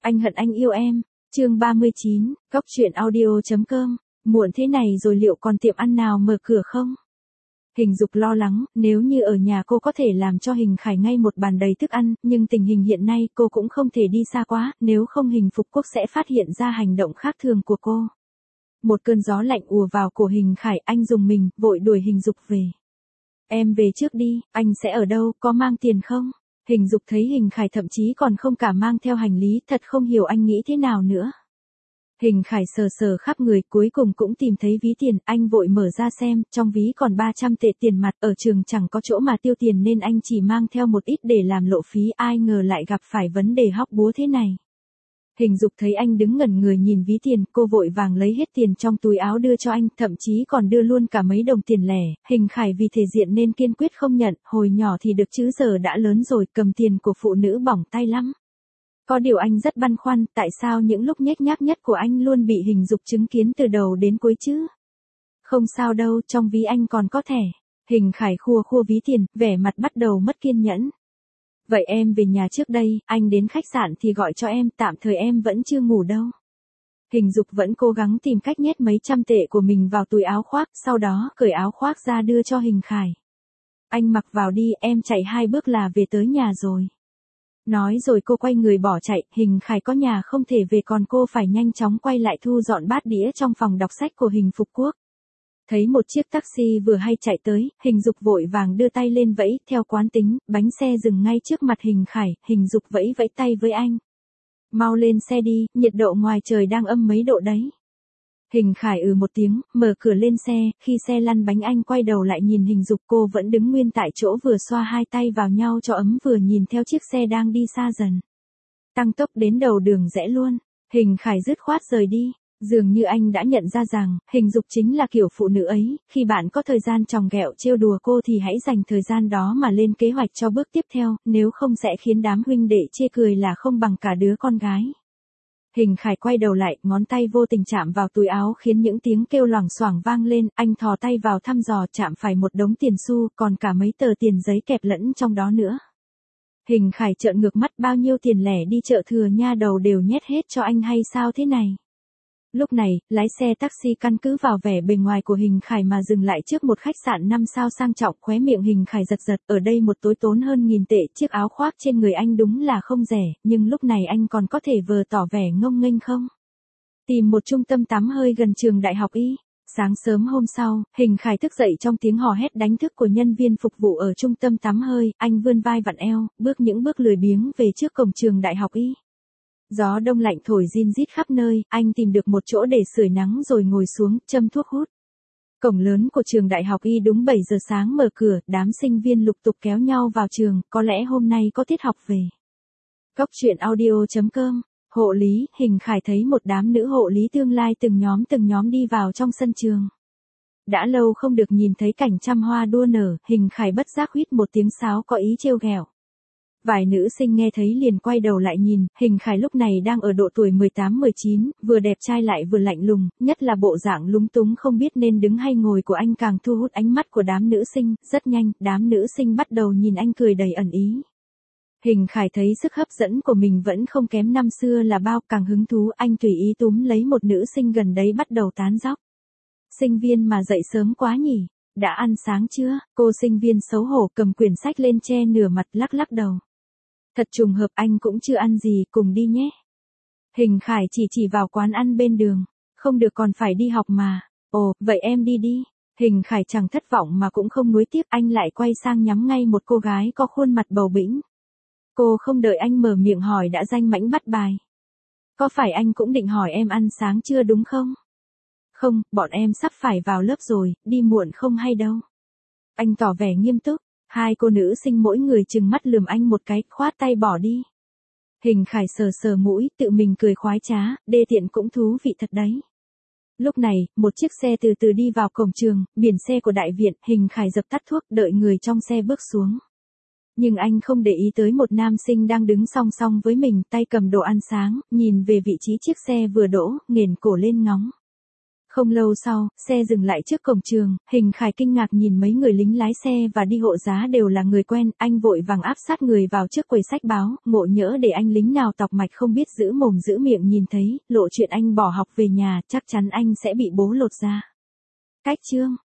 Anh hận anh yêu em. Chương 39, Góc truyện audio.com. Muộn thế này rồi liệu còn tiệm ăn nào mở cửa không? Hình Dục lo lắng, nếu như ở nhà cô có thể làm cho Hình Khải ngay một bàn đầy thức ăn, nhưng tình hình hiện nay cô cũng không thể đi xa quá, nếu không Hình Phục Quốc sẽ phát hiện ra hành động khác thường của cô. Một cơn gió lạnh ùa vào cổ Hình Khải, anh rùng mình, vội đuổi Hình Dục về. Em về trước đi, anh sẽ ở đâu, có mang tiền không? Hình Dục thấy Hình Khải thậm chí còn không cả mang theo hành lý, thật không hiểu anh nghĩ thế nào nữa. Hình Khải sờ sờ khắp người, cuối cùng cũng tìm thấy ví tiền, anh vội mở ra xem, trong ví còn 300 tệ tiền mặt, ở trường chẳng có chỗ mà tiêu tiền nên anh chỉ mang theo một ít để làm lộ phí, ai ngờ lại gặp phải vấn đề hóc búa thế này. Hình Dục thấy anh đứng ngẩn người nhìn ví tiền, cô vội vàng lấy hết tiền trong túi áo đưa cho anh, thậm chí còn đưa luôn cả mấy đồng tiền lẻ. Hình Khải vì thể diện nên kiên quyết không nhận, hồi nhỏ thì được chứ giờ đã lớn rồi, cầm tiền của phụ nữ bỏng tay lắm. Có điều anh rất băn khoăn, tại sao những lúc nhếch nhác nhất của anh luôn bị Hình Dục chứng kiến từ đầu đến cuối chứ? Không sao đâu, trong ví anh còn có thẻ. Hình Khải khua khua ví tiền, vẻ mặt bắt đầu mất kiên nhẫn. Vậy em về nhà trước đây, anh đến khách sạn thì gọi cho em, tạm thời em vẫn chưa ngủ đâu. Hình Dục vẫn cố gắng tìm cách nhét mấy trăm tệ của mình vào túi áo khoác, sau đó cởi áo khoác ra đưa cho Hình Khải. Anh mặc vào đi, em chạy 2 bước là về tới nhà rồi. Nói rồi cô quay người bỏ chạy, Hình Khải có nhà không thể về còn cô phải nhanh chóng quay lại thu dọn bát đĩa trong phòng đọc sách của Hình Phục Quốc. Thấy một chiếc taxi vừa hay chạy tới, Hình Dục vội vàng đưa tay lên vẫy, theo quán tính, bánh xe dừng ngay trước mặt Hình Khải, Hình Dục vẫy vẫy tay với anh. Mau lên xe đi, nhiệt độ ngoài trời đang âm mấy độ đấy. Hình Khải một tiếng, mở cửa lên xe, khi xe lăn bánh anh quay đầu lại nhìn Hình Dục, cô vẫn đứng nguyên tại chỗ vừa xoa hai tay vào nhau cho ấm vừa nhìn theo chiếc xe đang đi xa dần. Tăng tốc đến đầu đường rẽ luôn, Hình Khải dứt khoát rời đi. Dường như anh đã nhận ra rằng, Hình Dục chính là kiểu phụ nữ ấy, khi bạn có thời gian chòng ghẹo trêu đùa cô thì hãy dành thời gian đó mà lên kế hoạch cho bước tiếp theo, nếu không sẽ khiến đám huynh đệ chê cười là không bằng cả đứa con gái. Hình Khải quay đầu lại, ngón tay vô tình chạm vào túi áo khiến những tiếng kêu loảng xoảng vang lên, anh thò tay vào thăm dò chạm phải một đống tiền xu, còn cả mấy tờ tiền giấy kẹp lẫn trong đó nữa. Hình Khải trợn ngược mắt, bao nhiêu tiền lẻ đi chợ thừa nha đầu đều nhét hết cho anh hay sao thế này? Lúc này, lái xe taxi căn cứ vào vẻ bề ngoài của Hình Khải mà dừng lại trước một khách sạn 5 sao sang trọng, khóe miệng Hình Khải giật giật, ở đây một tối tốn hơn 1000 tệ, chiếc áo khoác trên người anh đúng là không rẻ, nhưng lúc này anh còn có thể vờ tỏ vẻ ngông nghênh không? Tìm một trung tâm tắm hơi gần trường đại học Y. Sáng sớm hôm sau, Hình Khải thức dậy trong tiếng hò hét đánh thức của nhân viên phục vụ ở trung tâm tắm hơi, anh vươn vai vặn eo, bước những bước lười biếng về trước cổng trường đại học Y. Gió đông lạnh thổi rin rít khắp nơi, anh tìm được một chỗ để sưởi nắng rồi ngồi xuống, châm thuốc hút. Cổng lớn của trường đại học Y đúng 7 giờ sáng mở cửa, đám sinh viên lục tục kéo nhau vào trường, có lẽ hôm nay có tiết học về. Góc truyện audio.com. Hộ lý, Hình Khải thấy một đám nữ hộ lý tương lai từng nhóm đi vào trong sân trường. Đã lâu không được nhìn thấy cảnh trăm hoa đua nở, Hình Khải bất giác huýt một tiếng sáo có ý trêu ghẹo. Vài nữ sinh nghe thấy liền quay đầu lại nhìn, Hình Khải lúc này đang ở độ tuổi 18-19, vừa đẹp trai lại vừa lạnh lùng, nhất là bộ dạng lúng túng không biết nên đứng hay ngồi của anh càng thu hút ánh mắt của đám nữ sinh, rất nhanh, đám nữ sinh bắt đầu nhìn anh cười đầy ẩn ý. Hình Khải thấy sức hấp dẫn của mình vẫn không kém năm xưa là bao, càng hứng thú anh tùy ý túm lấy một nữ sinh gần đấy bắt đầu tán dóc. Sinh viên mà dậy sớm quá nhỉ, đã ăn sáng chưa? Cô sinh viên xấu hổ cầm quyển sách lên che nửa mặt lắc lắc đầu. Thật trùng hợp anh cũng chưa ăn gì, cùng đi nhé. Hình Khải chỉ vào quán ăn bên đường. Không được còn phải đi học mà. Ồ, vậy em đi đi. Hình Khải chẳng thất vọng mà cũng không nuối tiếc, anh lại quay sang nhắm ngay một cô gái có khuôn mặt bầu bĩnh. Cô không đợi anh mở miệng hỏi đã danh mãnh bắt bài. Có phải anh cũng định hỏi em ăn sáng chưa đúng không? Không, bọn em sắp phải vào lớp rồi, đi muộn không hay đâu. Anh tỏ vẻ nghiêm túc. Hai cô nữ sinh mỗi người trừng mắt lườm anh một cái, khoát tay bỏ đi. Hình Khải sờ sờ mũi, tự mình cười khoái trá, đê tiện cũng thú vị thật đấy. Lúc này, một chiếc xe từ từ đi vào cổng trường, biển xe của đại viện, Hình Khải dập tắt thuốc, đợi người trong xe bước xuống. Nhưng anh không để ý tới một nam sinh đang đứng song song với mình, tay cầm đồ ăn sáng, nhìn về vị trí chiếc xe vừa đỗ, nghển cổ lên ngóng. Không lâu sau, xe dừng lại trước cổng trường, Hình Khải kinh ngạc nhìn mấy người lính lái xe và đi hộ giá đều là người quen, anh vội vàng áp sát người vào trước quầy sách báo, ngộ nhỡ để anh lính nào tọc mạch không biết giữ mồm giữ miệng nhìn thấy, lộ chuyện anh bỏ học về nhà, chắc chắn anh sẽ bị bố lột ra. Cách chương